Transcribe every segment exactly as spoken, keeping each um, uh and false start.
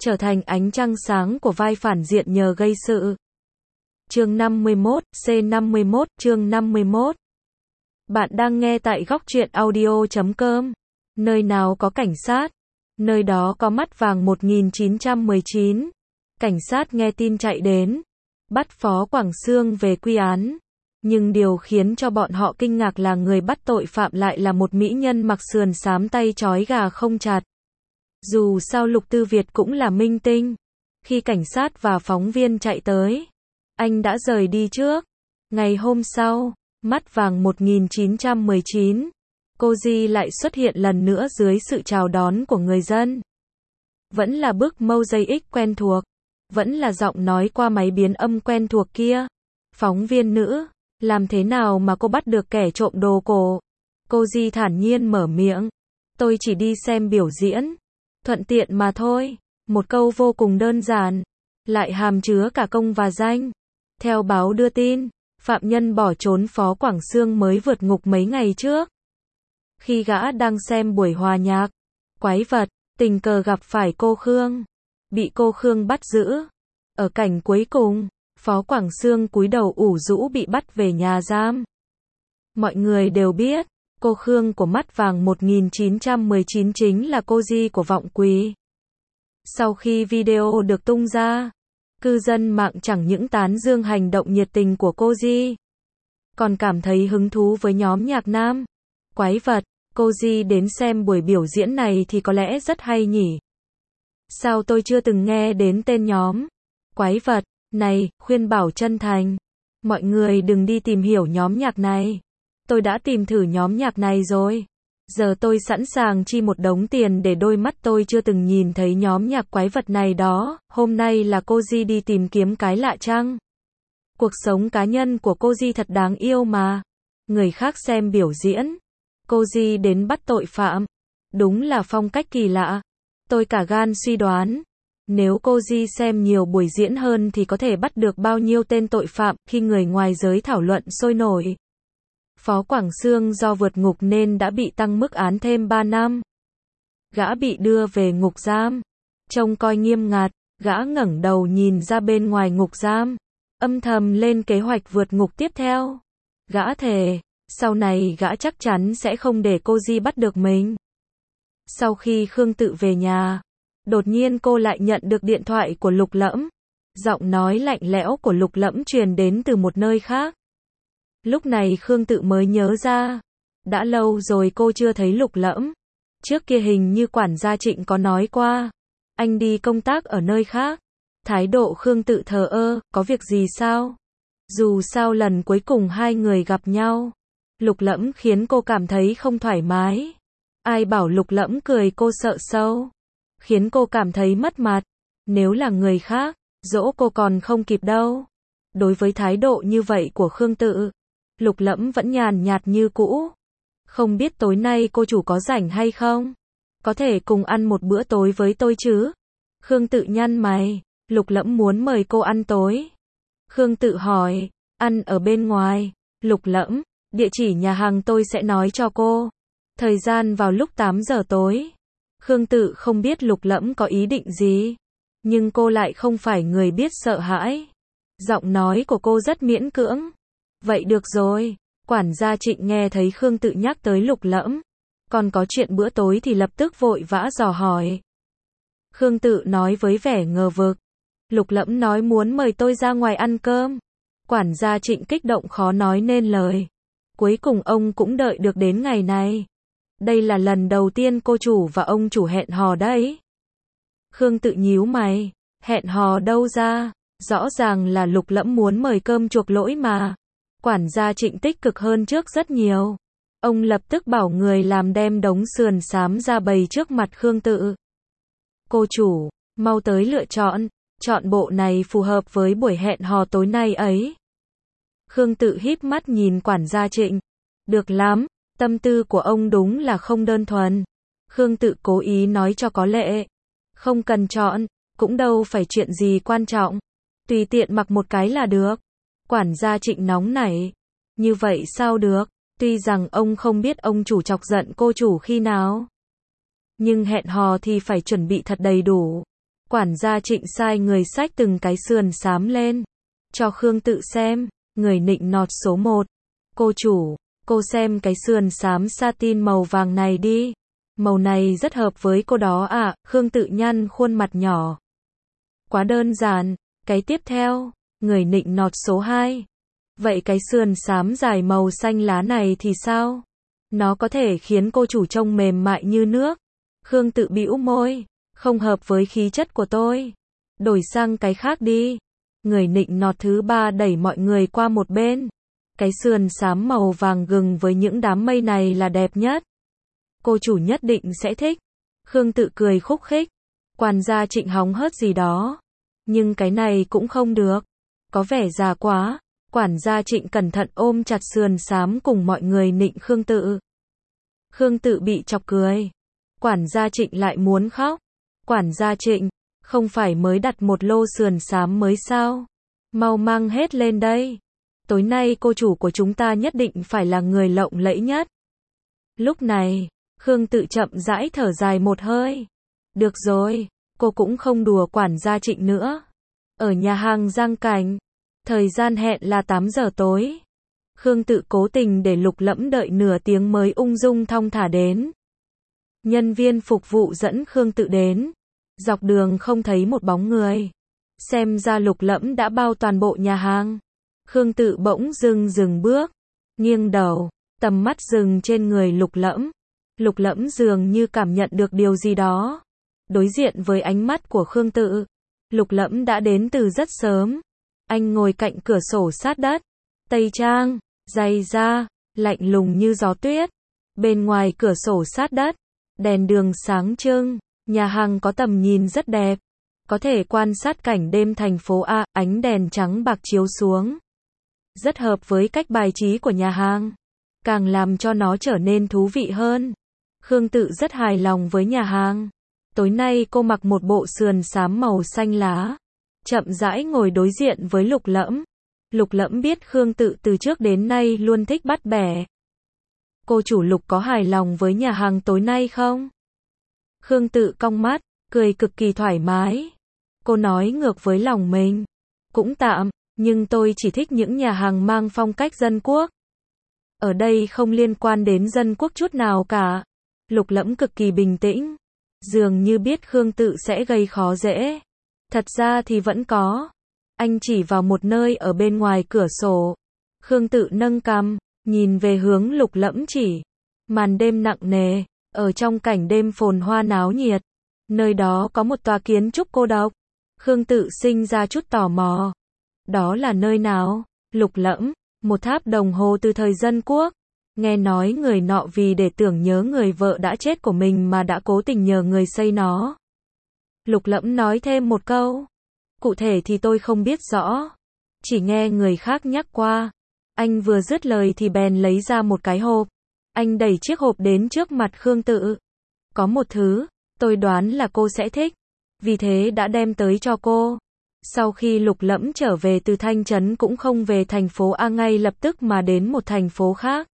trở thành ánh trăng sáng của vai phản diện nhờ gây sự. Chương năm mươi mốt, C năm mươi mốt, chương năm mươi mốt. Bạn đang nghe tại góc truyện audio chấm com. Nơi nào có cảnh sát, nơi đó có mắt vàng một nghìn chín trăm mười chín. Cảnh sát nghe tin chạy đến, bắt Phó Quảng Xương về quy án. Nhưng điều khiến cho bọn họ kinh ngạc là người bắt tội phạm lại là một mỹ nhân mặc sườn xám tay trói gà không chặt. Dù sao Lục Tư Việt cũng là minh tinh. Khi cảnh sát và phóng viên chạy tới, anh đã rời đi trước. Ngày hôm sau, mắt vàng một nghìn chín trăm mười chín, cô Di lại xuất hiện lần nữa dưới sự chào đón của người dân. Vẫn là bức mosaic quen thuộc, vẫn là giọng nói qua máy biến âm quen thuộc kia. Phóng viên nữ, làm thế nào mà cô bắt được kẻ trộm đồ cổ? Cô Di thản nhiên mở miệng. Tôi chỉ đi xem biểu diễn, thuận tiện mà thôi. Một câu vô cùng đơn giản, lại hàm chứa cả công và danh. Theo báo đưa tin, phạm nhân bỏ trốn Phó Quảng Xương mới vượt ngục mấy ngày trước. Khi gã đang xem buổi hòa nhạc, quái vật, tình cờ gặp phải cô Khương. Bị cô Khương bắt giữ. Ở cảnh cuối cùng, Phó Quảng Xương cúi đầu ủ rũ bị bắt về nhà giam. Mọi người đều biết, cô Khương của mắt vàng một nghìn chín trăm mười chín chính là cô Di của Vọng Quỳ. Sau khi video được tung ra, cư dân mạng chẳng những tán dương hành động nhiệt tình của cô Di, còn cảm thấy hứng thú với nhóm nhạc nam. Quái vật, cô Di đến xem buổi biểu diễn này thì có lẽ rất hay nhỉ? Sao tôi chưa từng nghe đến tên nhóm quái vật này? Khuyên bảo chân thành, mọi người đừng đi tìm hiểu nhóm nhạc này. Tôi đã tìm thử nhóm nhạc này rồi. Giờ tôi sẵn sàng chi một đống tiền để đôi mắt tôi chưa từng nhìn thấy nhóm nhạc quái vật này đó. Hôm nay là cô Di đi tìm kiếm cái lạ chăng? Cuộc sống cá nhân của cô Di thật đáng yêu mà. Người khác xem biểu diễn, cô Di đến bắt tội phạm. Đúng là phong cách kỳ lạ. Tôi cả gan suy đoán, nếu cô Di xem nhiều buổi diễn hơn thì có thể bắt được bao nhiêu tên tội phạm. Khi người ngoài giới thảo luận sôi nổi, Phó Quảng Xương do vượt ngục nên đã bị tăng mức án thêm ba năm. Gã bị đưa về ngục giam, trông coi nghiêm ngặt. Gã ngẩng đầu nhìn ra bên ngoài ngục giam, âm thầm lên kế hoạch vượt ngục tiếp theo. Gã thề, sau này gã chắc chắn sẽ không để cô Di bắt được mình. Sau khi Khương Tự về nhà, đột nhiên cô lại nhận được điện thoại của Lục Lẫm. Giọng nói lạnh lẽo của Lục Lẫm truyền đến từ một nơi khác. Lúc này Khương Tự mới nhớ ra, đã lâu rồi cô chưa thấy Lục Lẫm. Trước kia hình như quản gia Trịnh có nói qua, anh đi công tác ở nơi khác. Thái độ Khương Tự thờ ơ, có việc gì sao? Dù sao lần cuối cùng hai người gặp nhau, Lục Lẫm khiến cô cảm thấy không thoải mái. Ai bảo Lục Lẫm cười cô sợ sâu, khiến cô cảm thấy mất mặt. Nếu là người khác, dỗ cô còn không kịp đâu. Đối với thái độ như vậy của Khương Tự, Lục Lẫm vẫn nhàn nhạt như cũ. Không biết tối nay cô chủ có rảnh hay không? Có thể cùng ăn một bữa tối với tôi chứ? Khương Tự nhăn mày. Lục Lẫm muốn mời cô ăn tối. Khương Tự hỏi, ăn ở bên ngoài. Lục Lẫm, địa chỉ nhà hàng tôi sẽ nói cho cô. Thời gian vào lúc tám giờ tối. Khương Tự không biết Lục Lẫm có ý định gì, nhưng cô lại không phải người biết sợ hãi. Giọng nói của cô rất miễn cưỡng. Vậy được rồi. Quản gia Trịnh nghe thấy Khương Tự nhắc tới Lục Lẫm, còn có chuyện bữa tối thì lập tức vội vã dò hỏi. Khương Tự nói với vẻ ngờ vực. Lục Lẫm nói muốn mời tôi ra ngoài ăn cơm. Quản gia Trịnh kích động khó nói nên lời. Cuối cùng ông cũng đợi được đến ngày này. Đây là lần đầu tiên cô chủ và ông chủ hẹn hò đấy. Khương Tự nhíu mày. Hẹn hò đâu ra? Rõ ràng là Lục Lẫm muốn mời cơm chuộc lỗi mà. Quản gia Trịnh tích cực hơn trước rất nhiều. Ông lập tức bảo người làm đem đống sườn xám ra bày trước mặt Khương Tự. Cô chủ, mau tới lựa chọn. Chọn bộ này phù hợp với buổi hẹn hò tối nay ấy. Khương Tự híp mắt nhìn quản gia Trịnh. Được lắm, tâm tư của ông đúng là không đơn thuần. Khương Tự cố ý nói cho có lệ. Không cần chọn, cũng đâu phải chuyện gì quan trọng. Tùy tiện mặc một cái là được. Quản gia Trịnh nóng nảy. Như vậy sao được? Tuy rằng ông không biết ông chủ chọc giận cô chủ khi nào, nhưng hẹn hò thì phải chuẩn bị thật đầy đủ. Quản gia Trịnh sai người xách từng cái sườn xám lên, cho Khương Tự xem, người nịnh nọt số một. Cô chủ, cô xem cái sườn xám satin màu vàng này đi. Màu này rất hợp với cô đó ạ, à. Khương Tự nhăn khuôn mặt nhỏ. Quá đơn giản. Cái tiếp theo, người nịnh nọt số hai. Vậy cái sườn xám dài màu xanh lá này thì sao? Nó có thể khiến cô chủ trông mềm mại như nước. Khương Tự bĩu môi, không hợp với khí chất của tôi. Đổi sang cái khác đi. Người nịnh nọt thứ ba đẩy mọi người qua một bên. Cái sườn xám màu vàng gừng với những đám mây này là đẹp nhất. Cô chủ nhất định sẽ thích. Khương Tự cười khúc khích. Quản gia Trịnh hóng hớt gì đó. Nhưng cái này cũng không được. Có vẻ già quá. Quản gia Trịnh cẩn thận ôm chặt sườn xám cùng mọi người nịnh Khương Tự. Khương Tự bị chọc cười. Quản gia Trịnh lại muốn khóc. Quản gia Trịnh, không phải mới đặt một lô sườn xám mới sao? Mau mang hết lên đây. Tối nay cô chủ của chúng ta nhất định phải là người lộng lẫy nhất. Lúc này, Khương Tự chậm rãi thở dài một hơi. Được rồi, cô cũng không đùa quản gia Trịnh nữa. Ở nhà hàng Giang Cảnh, thời gian hẹn là tám giờ tối. Khương Tự cố tình để Lục Lẫm đợi nửa tiếng mới ung dung thong thả đến. Nhân viên phục vụ dẫn Khương Tự đến. Dọc đường không thấy một bóng người. Xem ra Lục Lẫm đã bao toàn bộ nhà hàng. Khương Tự bỗng dưng dừng bước, nghiêng đầu, tầm mắt dừng trên người Lục Lẫm. Lục Lẫm dường như cảm nhận được điều gì đó. Đối diện với ánh mắt của Khương Tự, Lục Lẫm đã đến từ rất sớm. Anh ngồi cạnh cửa sổ sát đất, tây trang, giày da, lạnh lùng như gió tuyết. Bên ngoài cửa sổ sát đất, đèn đường sáng trưng, nhà hàng có tầm nhìn rất đẹp. Có thể quan sát cảnh đêm thành phố A, ánh đèn trắng bạc chiếu xuống. Rất hợp với cách bài trí của nhà hàng, càng làm cho nó trở nên thú vị hơn. Khương Tự rất hài lòng với nhà hàng. Tối nay cô mặc một bộ sườn xám màu xanh lá, chậm rãi ngồi đối diện với Lục Lẫm. Lục Lẫm biết Khương Tự từ trước đến nay luôn thích bắt bẻ. Cô chủ Lục có hài lòng với nhà hàng tối nay không? Khương Tự cong mắt, cười cực kỳ thoải mái. Cô nói ngược với lòng mình. Cũng tạm, nhưng tôi chỉ thích những nhà hàng mang phong cách dân quốc. Ở đây không liên quan đến dân quốc chút nào cả. Lục Lẫm cực kỳ bình tĩnh. Dường như biết Khương Tự sẽ gây khó dễ. Thật ra thì vẫn có. Anh chỉ vào một nơi ở bên ngoài cửa sổ. Khương Tự nâng cằm, nhìn về hướng Lục Lẫm chỉ. Màn đêm nặng nề, ở trong cảnh đêm phồn hoa náo nhiệt. Nơi đó có một tòa kiến trúc cô độc. Khương Tự sinh ra chút tò mò. Đó là nơi nào? Lục Lẫm, một tháp đồng hồ từ thời dân quốc. Nghe nói người nọ vì để tưởng nhớ người vợ đã chết của mình mà đã cố tình nhờ người xây nó. Lục Lẫm nói thêm một câu. Cụ thể thì tôi không biết rõ. Chỉ nghe người khác nhắc qua. Anh vừa dứt lời thì bèn lấy ra một cái hộp. Anh đẩy chiếc hộp đến trước mặt Khương Tự. Có một thứ, tôi đoán là cô sẽ thích. Vì thế đã đem tới cho cô. Sau khi Lục Lẫm trở về từ Thanh Trấn cũng không về thành phố A ngay lập tức mà đến một thành phố khác.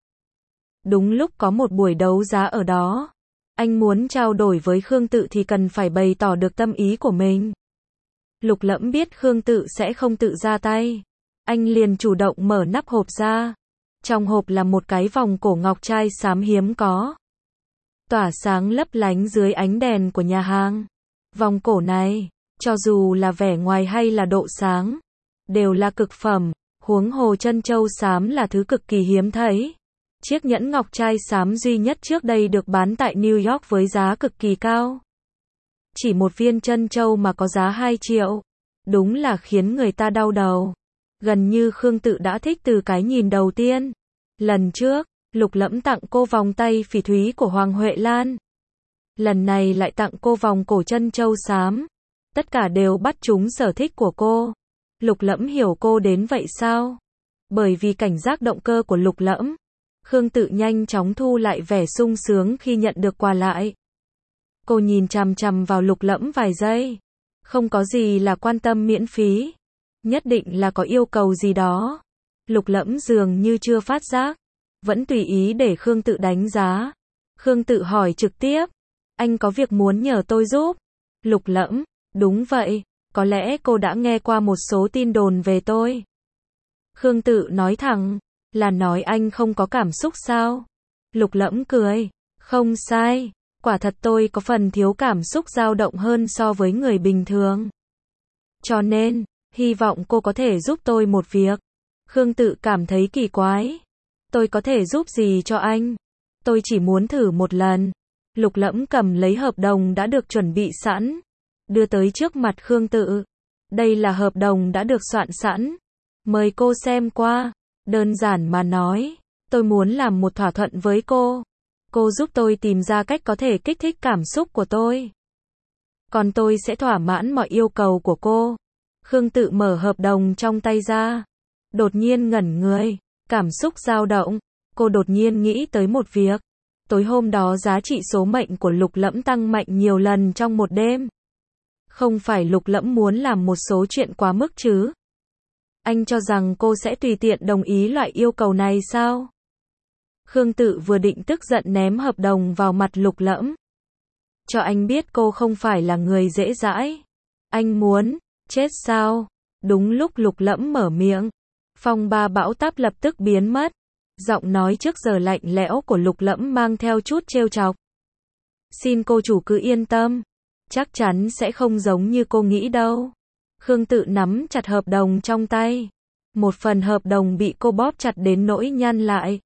Đúng lúc có một buổi đấu giá ở đó. Anh muốn trao đổi với Khương Tự thì cần phải bày tỏ được tâm ý của mình. Lục Lẫm biết Khương Tự sẽ không tự ra tay. Anh liền chủ động mở nắp hộp ra. Trong hộp là một cái vòng cổ ngọc trai xám hiếm có. Tỏa sáng lấp lánh dưới ánh đèn của nhà hàng. Vòng cổ này, cho dù là vẻ ngoài hay là độ sáng, đều là cực phẩm. Huống hồ trân châu xám là thứ cực kỳ hiếm thấy. Chiếc nhẫn ngọc trai xám duy nhất trước đây được bán tại New York với giá cực kỳ cao. Chỉ một viên trân châu mà có giá hai triệu. Đúng là khiến người ta đau đầu. Gần như Khương Tự đã thích từ cái nhìn đầu tiên. Lần trước, Lục Lẫm tặng cô vòng tay phỉ thúy của Hoàng Huệ Lan. Lần này lại tặng cô vòng cổ trân châu xám. Tất cả đều bắt trúng sở thích của cô. Lục Lẫm hiểu cô đến vậy sao? Bởi vì cảnh giác động cơ của Lục Lẫm, Khương Tự nhanh chóng thu lại vẻ sung sướng khi nhận được quà lại. Cô nhìn chằm chằm vào Lục Lẫm vài giây. Không có gì là quan tâm miễn phí. Nhất định là có yêu cầu gì đó. Lục Lẫm dường như chưa phát giác. Vẫn tùy ý để Khương Tự đánh giá. Khương Tự hỏi trực tiếp. Anh có việc muốn nhờ tôi giúp? Lục Lẫm, Đúng vậy, có lẽ cô đã nghe qua một số tin đồn về tôi. Khương Tự nói thẳng, là nói anh không có cảm xúc sao? Lục Lẫm cười, không sai, quả thật tôi có phần thiếu cảm xúc dao động hơn so với người bình thường. Cho nên, hy vọng cô có thể giúp tôi một việc. Khương Tự cảm thấy kỳ quái. Tôi có thể giúp gì cho anh? Tôi chỉ muốn thử một lần. Lục Lẫm cầm lấy hợp đồng đã được chuẩn bị sẵn, đưa tới trước mặt Khương Tự. Đây là hợp đồng đã được soạn sẵn. Mời cô xem qua. Đơn giản mà nói, tôi muốn làm một thỏa thuận với cô. Cô giúp tôi tìm ra cách có thể kích thích cảm xúc của tôi. Còn tôi sẽ thỏa mãn mọi yêu cầu của cô. Khương Tự mở hợp đồng trong tay ra. Đột nhiên ngẩn người. Cảm xúc dao động. Cô đột nhiên nghĩ tới một việc. Tối hôm đó giá trị số mệnh của Lục Lẫm tăng mạnh nhiều lần trong một đêm. Không phải Lục Lẫm muốn làm một số chuyện quá mức chứ? Anh cho rằng cô sẽ tùy tiện đồng ý loại yêu cầu này sao? Khương Tự vừa định tức giận ném hợp đồng vào mặt Lục Lẫm. Cho anh biết cô không phải là người dễ dãi. Anh muốn chết sao? Đúng lúc Lục Lẫm mở miệng, phong ba bão táp lập tức biến mất. Giọng nói trước giờ lạnh lẽo của Lục Lẫm mang theo chút trêu chọc. Xin cô chủ cứ yên tâm, chắc chắn sẽ không giống như cô nghĩ đâu. Khương Tự nắm chặt hợp đồng trong tay. Một phần hợp đồng bị cô bóp chặt đến nỗi nhăn lại.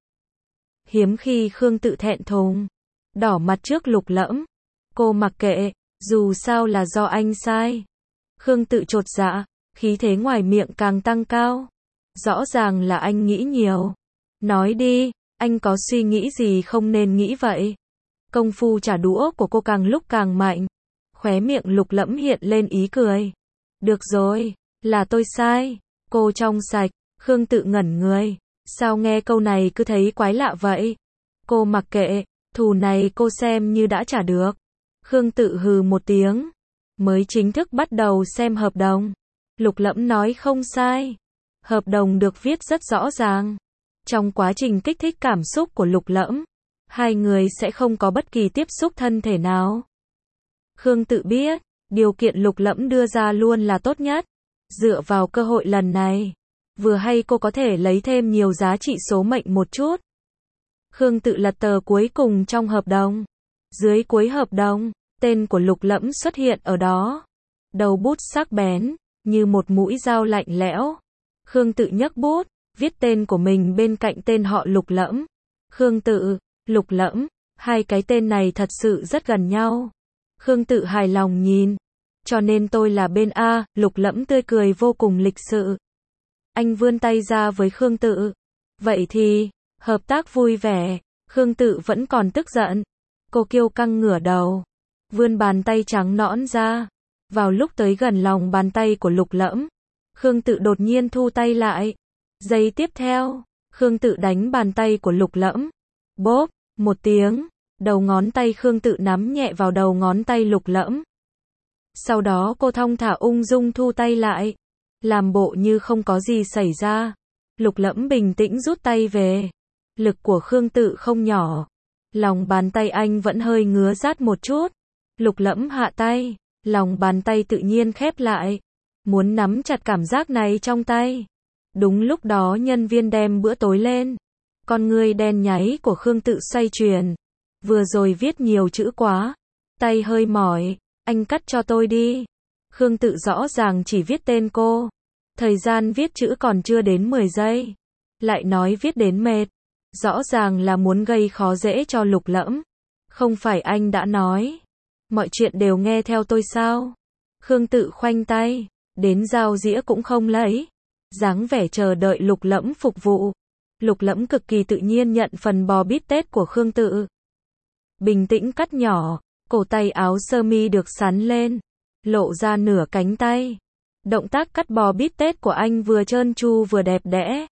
Hiếm khi Khương Tự thẹn thùng, đỏ mặt trước Lục Lẫm. Cô mặc kệ, dù sao là do anh sai. Khương Tự chột dạ, khí thế ngoài miệng càng tăng cao. Rõ ràng là anh nghĩ nhiều. Nói đi, anh có suy nghĩ gì không nên nghĩ vậy? Công phu trả đũa của cô càng lúc càng mạnh. Khóe miệng Lục Lẫm hiện lên ý cười. Được rồi, là tôi sai. Cô trong sạch. Khương Tự ngẩn người. Sao nghe câu này cứ thấy quái lạ vậy? Cô mặc kệ, thù này cô xem như đã trả được. Khương Tự hừ một tiếng. Mới chính thức bắt đầu xem hợp đồng. Lục Lẫm nói không sai. Hợp đồng được viết rất rõ ràng. Trong quá trình kích thích cảm xúc của Lục Lẫm, hai người sẽ không có bất kỳ tiếp xúc thân thể nào. Khương Tự biết, điều kiện Lục Lẫm đưa ra luôn là tốt nhất. Dựa vào cơ hội lần này, vừa hay cô có thể lấy thêm nhiều giá trị số mệnh một chút. Khương Tự lật tờ cuối cùng trong hợp đồng. Dưới cuối hợp đồng, tên của Lục Lẫm xuất hiện ở đó. Đầu bút sắc bén, như một mũi dao lạnh lẽo. Khương Tự nhấc bút, viết tên của mình bên cạnh tên họ Lục Lẫm. Khương Tự, Lục Lẫm, hai cái tên này thật sự rất gần nhau. Khương Tự hài lòng nhìn. Cho nên tôi là bên A. Lục Lẫm tươi cười vô cùng lịch sự. Anh vươn tay ra với Khương Tự. Vậy thì, hợp tác vui vẻ. Khương Tự vẫn còn tức giận. Cô kiêu căng ngửa đầu, vươn bàn tay trắng nõn ra. Vào lúc tới gần lòng bàn tay của Lục Lẫm, Khương Tự đột nhiên thu tay lại. Giây tiếp theo, Khương Tự đánh bàn tay của Lục Lẫm. Bốp, một tiếng, đầu ngón tay Khương Tự nắm nhẹ vào đầu ngón tay Lục Lẫm. Sau đó cô thong thả ung dung thu tay lại, làm bộ như không có gì xảy ra. Lục Lẫm bình tĩnh rút tay về. Lực của Khương Tự không nhỏ. Lòng bàn tay anh vẫn hơi ngứa rát một chút. Lục Lẫm hạ tay, lòng bàn tay tự nhiên khép lại. Muốn nắm chặt cảm giác này trong tay. Đúng lúc đó nhân viên đem bữa tối lên. Con ngươi đen nháy của Khương Tự xoay chuyển. Vừa rồi viết nhiều chữ quá. Tay hơi mỏi. Anh cắt cho tôi đi. Khương Tự rõ ràng chỉ viết tên cô. Thời gian viết chữ còn chưa đến mười giây. Lại nói viết đến mệt. Rõ ràng là muốn gây khó dễ cho Lục Lẫm. Không phải anh đã nói. Mọi chuyện đều nghe theo tôi sao? Khương Tự khoanh tay. Đến dao dĩa cũng không lấy. Dáng vẻ chờ đợi Lục Lẫm phục vụ. Lục Lẫm cực kỳ tự nhiên nhận phần bò bít tết của Khương Tự. Bình tĩnh cắt nhỏ. Cổ tay áo sơ mi được sắn lên. Lộ ra nửa cánh tay. Động tác cắt bò bít tết của anh vừa trơn tru vừa đẹp đẽ.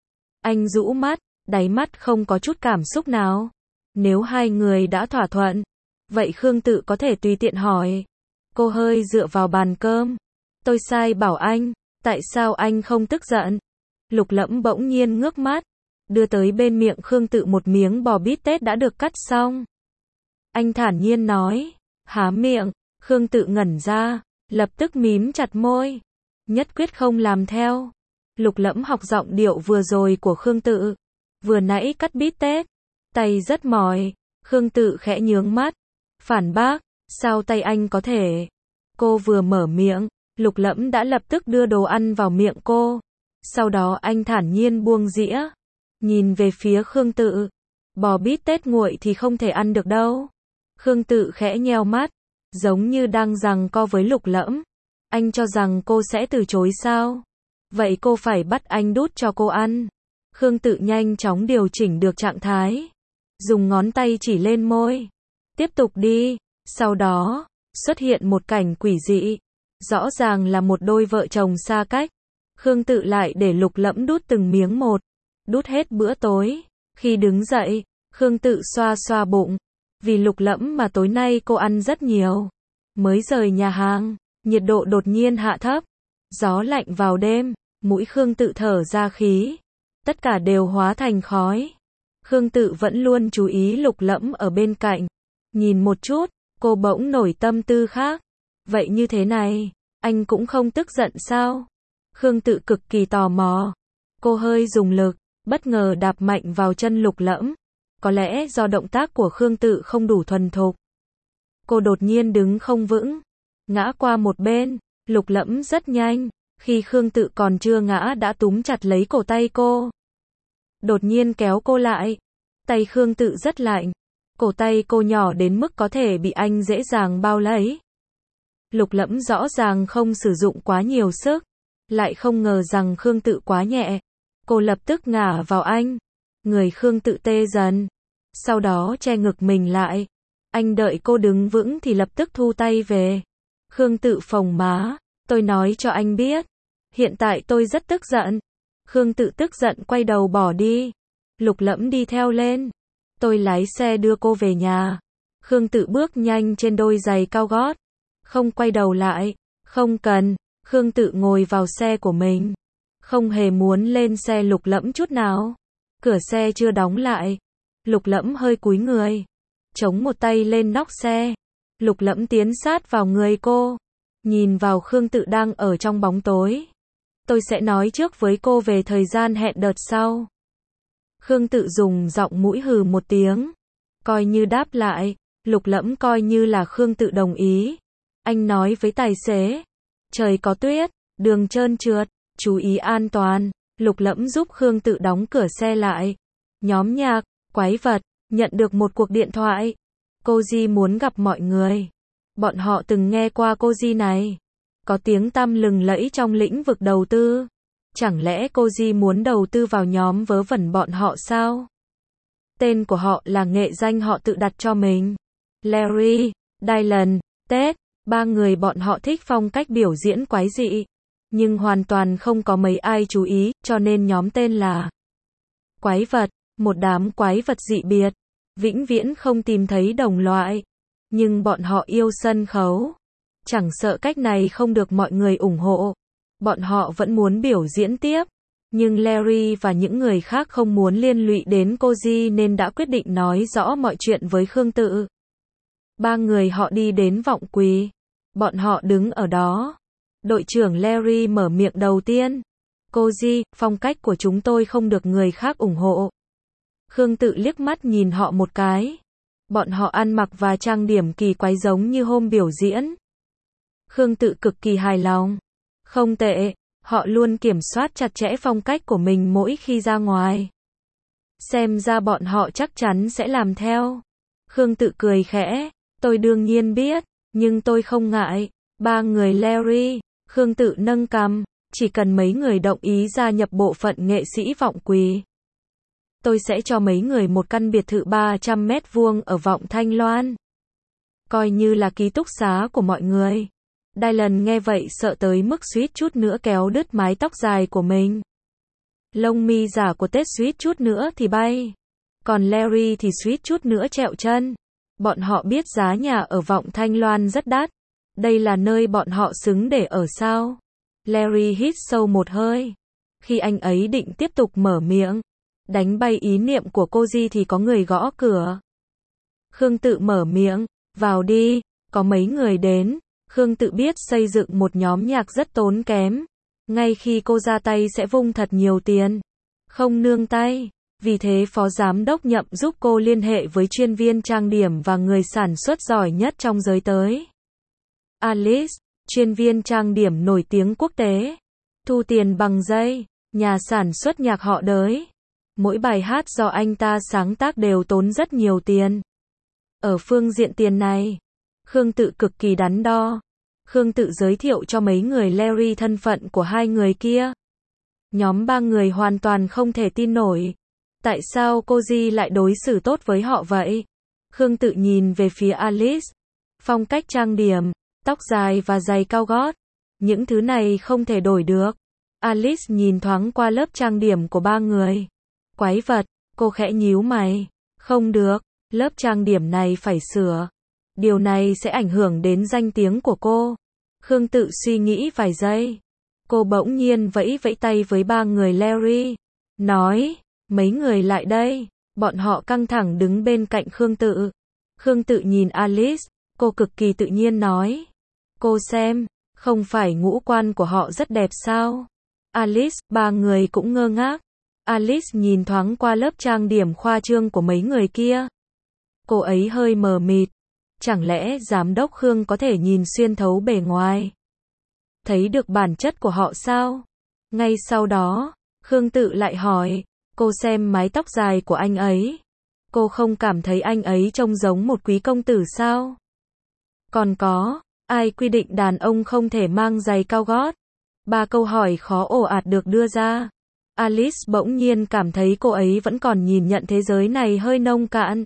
Anh rũ mắt. Đáy mắt không có chút cảm xúc nào. Nếu hai người đã thỏa thuận, vậy Khương Tự có thể tùy tiện hỏi. Cô hơi dựa vào bàn cơm. Tôi sai bảo anh, tại sao anh không tức giận? Lục Lẫm bỗng nhiên ngước mắt, đưa tới bên miệng Khương Tự một miếng bò bít tết đã được cắt xong. Anh thản nhiên nói, há miệng. Khương Tự ngẩn ra, lập tức mím chặt môi, nhất quyết không làm theo. Lục Lẫm học giọng điệu vừa rồi của Khương Tự, vừa nãy cắt bít tết, tay rất mỏi. Khương Tự khẽ nhướng mắt, phản bác, sao tay anh có thể? Cô vừa mở miệng, Lục Lẫm đã lập tức đưa đồ ăn vào miệng cô. Sau đó anh thản nhiên buông dĩa, nhìn về phía Khương Tự. Bò bít tết nguội thì không thể ăn được đâu. Khương Tự khẽ nheo mắt, giống như đang giằng co với Lục Lẫm. Anh cho rằng cô sẽ từ chối sao? Vậy cô phải bắt anh đút cho cô ăn. Khương Tự nhanh chóng điều chỉnh được trạng thái, dùng ngón tay chỉ lên môi. Tiếp tục đi. Sau đó, xuất hiện một cảnh quỷ dị. Rõ ràng là một đôi vợ chồng xa cách. Khương Tự lại để Lục Lẫm đút từng miếng một, đút hết bữa tối. Khi đứng dậy, Khương Tự xoa xoa bụng. Vì Lục Lẫm mà tối nay cô ăn rất nhiều. Mới rời nhà hàng, nhiệt độ đột nhiên hạ thấp. Gió lạnh vào đêm, mũi Khương Tự thở ra khí. Tất cả đều hóa thành khói. Khương Tự vẫn luôn chú ý Lục Lẫm ở bên cạnh. Nhìn một chút, cô bỗng nổi tâm tư khác. Vậy như thế này, anh cũng không tức giận sao? Khương Tự cực kỳ tò mò. Cô hơi dùng lực, bất ngờ đạp mạnh vào chân Lục Lẫm. Có lẽ do động tác của Khương Tự không đủ thuần thục. Cô đột nhiên đứng không vững, ngã qua một bên. Lục Lẫm rất nhanh, khi Khương Tự còn chưa ngã đã túm chặt lấy cổ tay cô. Đột nhiên kéo cô lại. Tay Khương Tự rất lạnh. Cổ tay cô nhỏ đến mức có thể bị anh dễ dàng bao lấy. Lục Lẫm rõ ràng không sử dụng quá nhiều sức, lại không ngờ rằng Khương Tự quá nhẹ. Cô lập tức ngả vào anh. Người Khương Tự tê dần, sau đó che ngực mình lại. Anh đợi cô đứng vững thì lập tức thu tay về. Khương Tự phồng má, tôi nói cho anh biết, hiện tại tôi rất tức giận. Khương Tự tức giận quay đầu bỏ đi. Lục Lẫm đi theo lên. Tôi lái xe đưa cô về nhà. Khương Tự bước nhanh trên đôi giày cao gót, không quay đầu lại. Không cần. Khương Tự ngồi vào xe của mình, không hề muốn lên xe Lục Lẫm chút nào. Cửa xe chưa đóng lại, Lục Lẫm hơi cúi người, chống một tay lên nóc xe. Lục Lẫm tiến sát vào người cô, nhìn vào Khương Tự đang ở trong bóng tối. Tôi sẽ nói trước với cô về thời gian hẹn đợt sau. Khương Tự dùng giọng mũi hừ một tiếng, coi như đáp lại. Lục Lẫm coi như là Khương Tự đồng ý. Anh nói với tài xế, trời có tuyết, đường trơn trượt, chú ý an toàn. Lục Lẫm giúp Khương Tự đóng cửa xe lại. Nhóm nhạc, quái vật, nhận được một cuộc điện thoại. Koji muốn gặp mọi người. Bọn họ từng nghe qua Koji này, có tiếng tăm lừng lẫy trong lĩnh vực đầu tư. Chẳng lẽ Koji muốn đầu tư vào nhóm vớ vẩn bọn họ sao? Tên của họ là nghệ danh họ tự đặt cho mình. Larry, Dylan, Ted, ba người bọn họ thích phong cách biểu diễn quái dị, nhưng hoàn toàn không có mấy ai chú ý, cho nên nhóm tên là Quái vật, một đám quái vật dị biệt, vĩnh viễn không tìm thấy đồng loại. Nhưng bọn họ yêu sân khấu, chẳng sợ cách này không được mọi người ủng hộ. Bọn họ vẫn muốn biểu diễn tiếp. Nhưng Larry và những người khác không muốn liên lụy đến Koji nên đã quyết định nói rõ mọi chuyện với Khương Tự. Ba người họ đi đến vọng quỳ. Bọn họ đứng ở đó. Đội trưởng Larry mở miệng đầu tiên. Koji, phong cách của chúng tôi không được người khác ủng hộ. Khương Tự liếc mắt nhìn họ một cái. Bọn họ ăn mặc và trang điểm kỳ quái giống như hôm biểu diễn. Khương Tự cực kỳ hài lòng. Không tệ, họ luôn kiểm soát chặt chẽ phong cách của mình mỗi khi ra ngoài. Xem ra bọn họ chắc chắn sẽ làm theo. Khương Tự cười khẽ, tôi đương nhiên biết, nhưng tôi không ngại. Ba người Larry, Khương Tự nâng cằm, chỉ cần mấy người đồng ý gia nhập bộ phận nghệ sĩ vọng quỳ. Tôi sẽ cho mấy người một căn biệt thự ba trăm mét vuông ở vọng Thanh Loan. Coi như là ký túc xá của mọi người. Dylan nghe vậy sợ tới mức suýt chút nữa kéo đứt mái tóc dài của mình. Lông mi giả của Ted suýt chút nữa thì bay. Còn Larry thì suýt chút nữa trẹo chân. Bọn họ biết giá nhà ở vọng Thanh Loan rất đắt. Đây là nơi bọn họ xứng để ở sao? Larry hít sâu một hơi. Khi anh ấy định tiếp tục mở miệng, đánh bay ý niệm của Koji thì có người gõ cửa. Khương Tự mở miệng, vào đi, có mấy người đến. Khương Tự biết xây dựng một nhóm nhạc rất tốn kém. Ngay khi cô ra tay sẽ vung thật nhiều tiền. Không nương tay. Vì thế phó giám đốc Nhậm giúp cô liên hệ với chuyên viên trang điểm và người sản xuất giỏi nhất trong giới tới. Alice, chuyên viên trang điểm nổi tiếng quốc tế. Thu tiền bằng giây. Nhà sản xuất nhạc họ Đới. Mỗi bài hát do anh ta sáng tác đều tốn rất nhiều tiền. Ở phương diện tiền này, Khương Tự cực kỳ đắn đo. Khương Tự giới thiệu cho mấy người Larry thân phận của hai người kia. Nhóm ba người hoàn toàn không thể tin nổi. Tại sao cô Di lại đối xử tốt với họ vậy? Khương Tự nhìn về phía Alice. Phong cách trang điểm, tóc dài và giày cao gót. Những thứ này không thể đổi được. Alice nhìn thoáng qua lớp trang điểm của ba người. Quái vật, cô khẽ nhíu mày. Không được, lớp trang điểm này phải sửa. Điều này sẽ ảnh hưởng đến danh tiếng của cô. Khương Tự suy nghĩ vài giây. Cô bỗng nhiên vẫy vẫy tay với ba người Larry. Nói, mấy người lại đây. Bọn họ căng thẳng đứng bên cạnh Khương Tự. Khương Tự nhìn Alice. Cô cực kỳ tự nhiên nói. Cô xem, không phải ngũ quan của họ rất đẹp sao? Alice, ba người cũng ngơ ngác. Alice nhìn thoáng qua lớp trang điểm khoa trương của mấy người kia. Cô ấy hơi mờ mịt. Chẳng lẽ giám đốc Khương có thể nhìn xuyên thấu bề ngoài? Thấy được bản chất của họ sao? Ngay sau đó, Khương Tự lại hỏi, cô xem mái tóc dài của anh ấy. Cô không cảm thấy anh ấy trông giống một quý công tử sao? Còn có, ai quy định đàn ông không thể mang giày cao gót? Ba câu hỏi khó ồ ạt được đưa ra. Alice bỗng nhiên cảm thấy cô ấy vẫn còn nhìn nhận thế giới này hơi nông cạn.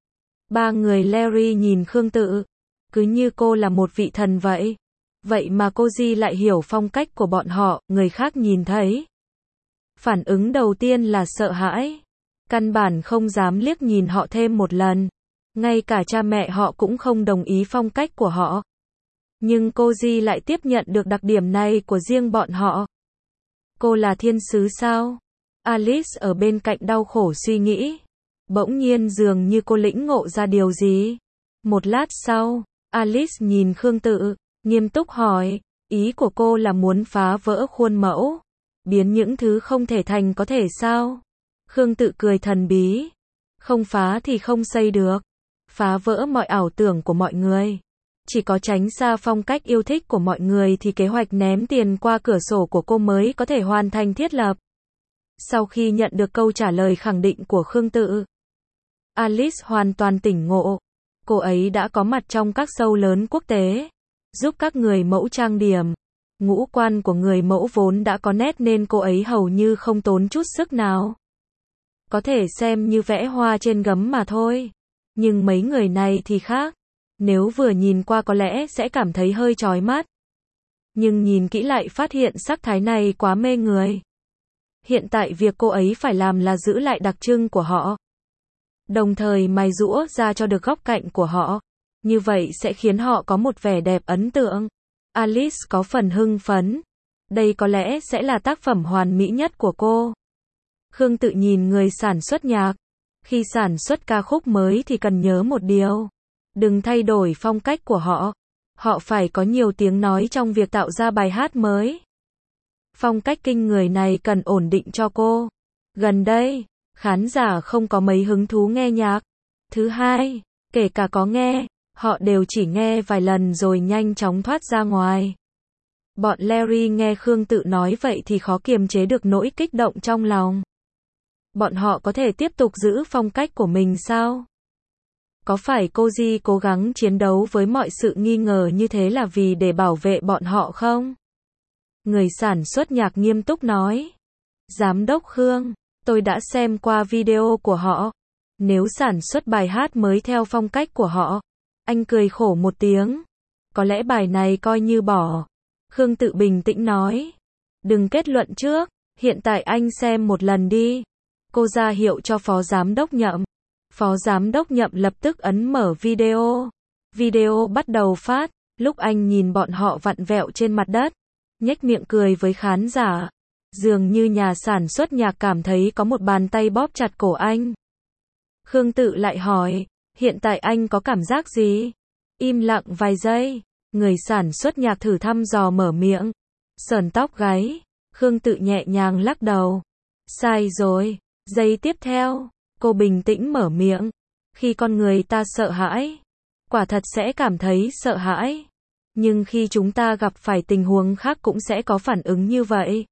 Ba người Larry nhìn Khương Tự, cứ như cô là một vị thần vậy. Vậy mà cô Di lại hiểu phong cách của bọn họ, người khác nhìn thấy. Phản ứng đầu tiên là sợ hãi. Căn bản không dám liếc nhìn họ thêm một lần. Ngay cả cha mẹ họ cũng không đồng ý phong cách của họ. Nhưng cô Di lại tiếp nhận được đặc điểm này của riêng bọn họ. Cô là thiên sứ sao? Alice ở bên cạnh đau khổ suy nghĩ. Bỗng nhiên dường như cô lĩnh ngộ ra điều gì. Một lát sau, Alice nhìn Khương Tự, nghiêm túc hỏi, ý của cô là muốn phá vỡ khuôn mẫu, biến những thứ không thể thành có thể sao? Khương Tự cười thần bí, không phá thì không xây được, phá vỡ mọi ảo tưởng của mọi người. Chỉ có tránh xa phong cách yêu thích của mọi người thì kế hoạch ném tiền qua cửa sổ của cô mới có thể hoàn thành thiết lập. Sau khi nhận được câu trả lời khẳng định của Khương Tự, Alice hoàn toàn tỉnh ngộ. Cô ấy đã có mặt trong các show lớn quốc tế, giúp các người mẫu trang điểm. Ngũ quan của người mẫu vốn đã có nét nên cô ấy hầu như không tốn chút sức nào. Có thể xem như vẽ hoa trên gấm mà thôi. Nhưng mấy người này thì khác. Nếu vừa nhìn qua có lẽ sẽ cảm thấy hơi chói mắt. Nhưng nhìn kỹ lại phát hiện sắc thái này quá mê người. Hiện tại việc cô ấy phải làm là giữ lại đặc trưng của họ. Đồng thời mài giũa ra cho được góc cạnh của họ. Như vậy sẽ khiến họ có một vẻ đẹp ấn tượng. Alice có phần hưng phấn. Đây có lẽ sẽ là tác phẩm hoàn mỹ nhất của cô. Khương Tự nhìn người sản xuất nhạc. Khi sản xuất ca khúc mới thì cần nhớ một điều. Đừng thay đổi phong cách của họ. Họ phải có nhiều tiếng nói trong việc tạo ra bài hát mới. Phong cách kinh người này cần ổn định cho cô. Gần đây, khán giả không có mấy hứng thú nghe nhạc. Thứ hai, kể cả có nghe, họ đều chỉ nghe vài lần rồi nhanh chóng thoát ra ngoài. Bọn Larry nghe Khương Tự nói vậy thì khó kiềm chế được nỗi kích động trong lòng. Bọn họ có thể tiếp tục giữ phong cách của mình sao? Có phải cô Di cố gắng chiến đấu với mọi sự nghi ngờ như thế là vì để bảo vệ bọn họ không? Người sản xuất nhạc nghiêm túc nói. Giám đốc Khương, tôi đã xem qua video của họ. Nếu sản xuất bài hát mới theo phong cách của họ, anh cười khổ một tiếng. Có lẽ bài này coi như bỏ. Khương Tự bình tĩnh nói. Đừng kết luận trước, hiện tại anh xem một lần đi. Cô ra hiệu cho phó giám đốc Nhậm. Phó giám đốc Nhậm lập tức ấn mở video. Video bắt đầu phát, lúc anh nhìn bọn họ vặn vẹo trên mặt đất, nhếch miệng cười với khán giả. Dường như nhà sản xuất nhạc cảm thấy có một bàn tay bóp chặt cổ anh. Khương Tự lại hỏi, hiện tại anh có cảm giác gì? Im lặng vài giây. Người sản xuất nhạc thử thăm dò mở miệng. Sờn tóc gáy. Khương Tự nhẹ nhàng lắc đầu. Sai rồi. Giây tiếp theo, cô bình tĩnh mở miệng. Khi con người ta sợ hãi, quả thật sẽ cảm thấy sợ hãi. Nhưng khi chúng ta gặp phải tình huống khác cũng sẽ có phản ứng như vậy.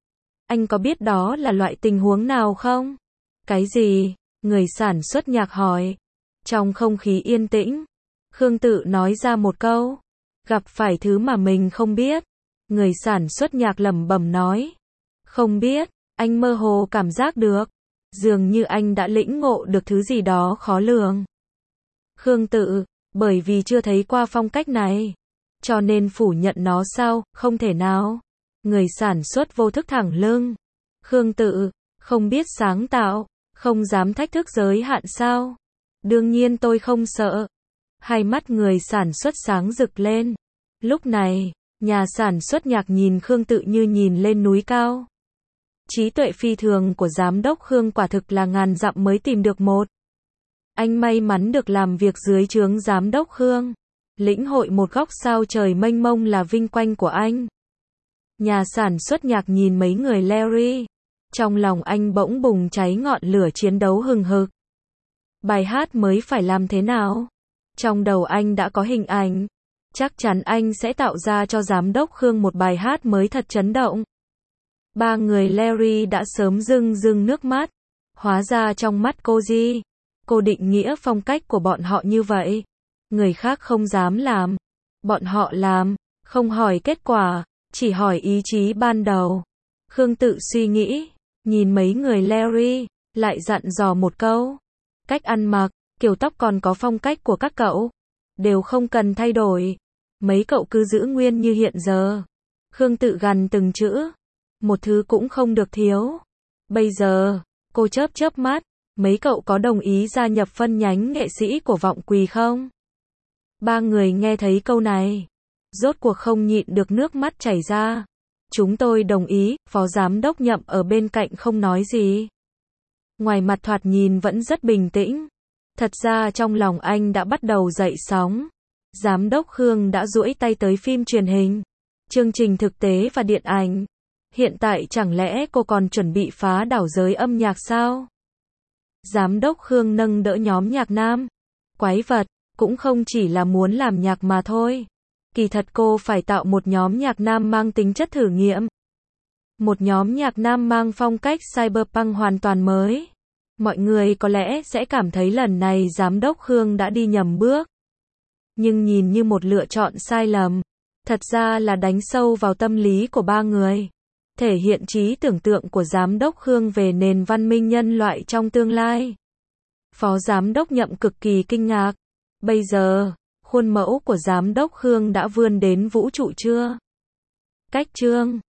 Anh có biết đó là loại tình huống nào không? Cái gì? Người sản xuất nhạc hỏi. Trong không khí yên tĩnh, Khương Tự nói ra một câu. Gặp phải thứ mà mình không biết. Người sản xuất nhạc lẩm bẩm nói. Không biết, anh mơ hồ cảm giác được. Dường như anh đã lĩnh ngộ được thứ gì đó khó lường. Khương Tự, bởi vì chưa thấy qua phong cách này, cho nên phủ nhận nó sao? Không thể nào. Người sản xuất vô thức thẳng lưng. Khương Tự, không biết sáng tạo, không dám thách thức giới hạn sao? Đương nhiên tôi không sợ. Hai mắt người sản xuất sáng rực lên. Lúc này, nhà sản xuất nhạc nhìn Khương Tự như nhìn lên núi cao. Trí tuệ phi thường của giám đốc Khương quả thực là ngàn dặm mới tìm được một. Anh may mắn được làm việc dưới trướng giám đốc Khương. Lĩnh hội một góc sao trời mênh mông là vinh quang của anh. Nhà sản xuất nhạc nhìn mấy người Larry. Trong lòng anh bỗng bùng cháy ngọn lửa chiến đấu hừng hực. Bài hát mới phải làm thế nào? Trong đầu anh đã có hình ảnh. Chắc chắn anh sẽ tạo ra cho giám đốc Khương một bài hát mới thật chấn động. Ba người Larry đã sớm rưng rưng nước mắt. Hóa ra trong mắt cô Di, cô định nghĩa phong cách của bọn họ như vậy. Người khác không dám làm. Bọn họ làm, không hỏi kết quả, chỉ hỏi ý chí ban đầu. Khương Tự suy nghĩ, nhìn mấy người Larry, lại dặn dò một câu. Cách ăn mặc, kiểu tóc còn có phong cách của các cậu. Đều không cần thay đổi. Mấy cậu cứ giữ nguyên như hiện giờ. Khương Tự gằn từng chữ. Một thứ cũng không được thiếu. Bây giờ, cô chớp chớp mắt. Mấy cậu có đồng ý gia nhập phân nhánh nghệ sĩ của Vọng Quỳ không? Ba người nghe thấy câu này. Rốt cuộc không nhịn được nước mắt chảy ra. Chúng tôi đồng ý, phó giám đốc Nhậm ở bên cạnh không nói gì. Ngoài mặt thoạt nhìn vẫn rất bình tĩnh. Thật ra trong lòng anh đã bắt đầu dậy sóng. Giám đốc Khương đã duỗi tay tới phim truyền hình, chương trình thực tế và điện ảnh. Hiện tại chẳng lẽ cô còn chuẩn bị phá đảo giới âm nhạc sao? Giám đốc Khương nâng đỡ nhóm nhạc nam. Quái vật, cũng không chỉ là muốn làm nhạc mà thôi. Kỳ thật cô phải tạo một nhóm nhạc nam mang tính chất thử nghiệm. Một nhóm nhạc nam mang phong cách cyberpunk hoàn toàn mới. Mọi người có lẽ sẽ cảm thấy lần này giám đốc Khương đã đi nhầm bước. Nhưng nhìn như một lựa chọn sai lầm. Thật ra là đánh sâu vào tâm lý của ba người. Thể hiện trí tưởng tượng của giám đốc Khương về nền văn minh nhân loại trong tương lai. Phó giám đốc Nhậm cực kỳ kinh ngạc. Bây giờ, khuôn mẫu của giám đốc Khương đã vươn đến vũ trụ chưa? Cách chương